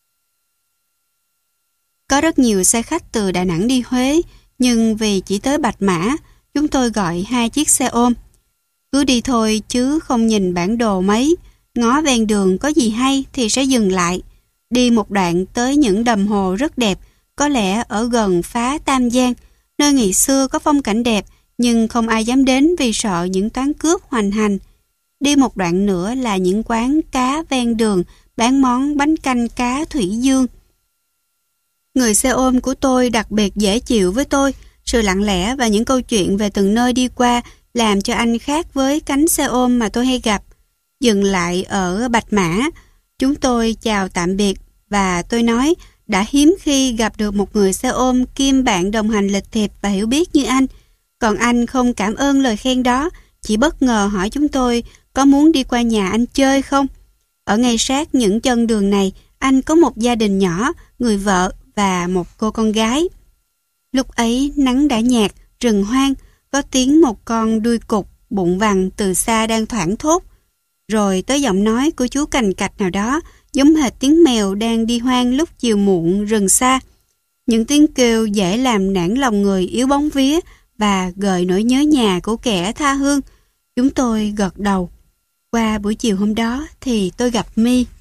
Có rất nhiều xe khách từ Đà Nẵng đi Huế, nhưng vì chỉ tới Bạch Mã, chúng tôi gọi hai chiếc xe ôm. Cứ đi thôi chứ không nhìn bản đồ mấy, ngó ven đường có gì hay thì sẽ dừng lại. Đi một đoạn tới những đầm hồ rất đẹp, có lẽ ở gần phá Tam Giang, nơi ngày xưa có phong cảnh đẹp nhưng không ai dám đến vì sợ những toán cướp hoành hành. Đi một đoạn nữa là những quán cá ven đường bán món bánh canh cá thủy dương. Người xe ôm của tôi đặc biệt dễ chịu với tôi, sự lặng lẽ và những câu chuyện về từng nơi đi qua làm cho anh khác với cánh xe ôm mà tôi hay gặp. Dừng lại ở Bạch Mã, chúng tôi chào tạm biệt và tôi nói đã hiếm khi gặp được một người xe ôm kiêm bạn đồng hành lịch thiệp và hiểu biết như anh. Còn anh không cảm ơn lời khen đó, chỉ bất ngờ hỏi chúng tôi có muốn đi qua nhà anh chơi không. Ở ngay sát những chân đường này, anh có một gia đình nhỏ, người vợ và một cô con gái. Lúc ấy nắng đã nhạt, rừng hoang, có tiếng một con đuôi cục bụng vằn từ xa đang thoảng thốt. Rồi tới giọng nói của chú cành cạch nào đó, giống hệt tiếng mèo đang đi hoang lúc chiều muộn rừng xa. Những tiếng kêu dễ làm nản lòng người yếu bóng vía và gợi nỗi nhớ nhà của kẻ tha hương. Chúng tôi gật đầu. Qua buổi chiều hôm đó thì tôi gặp My.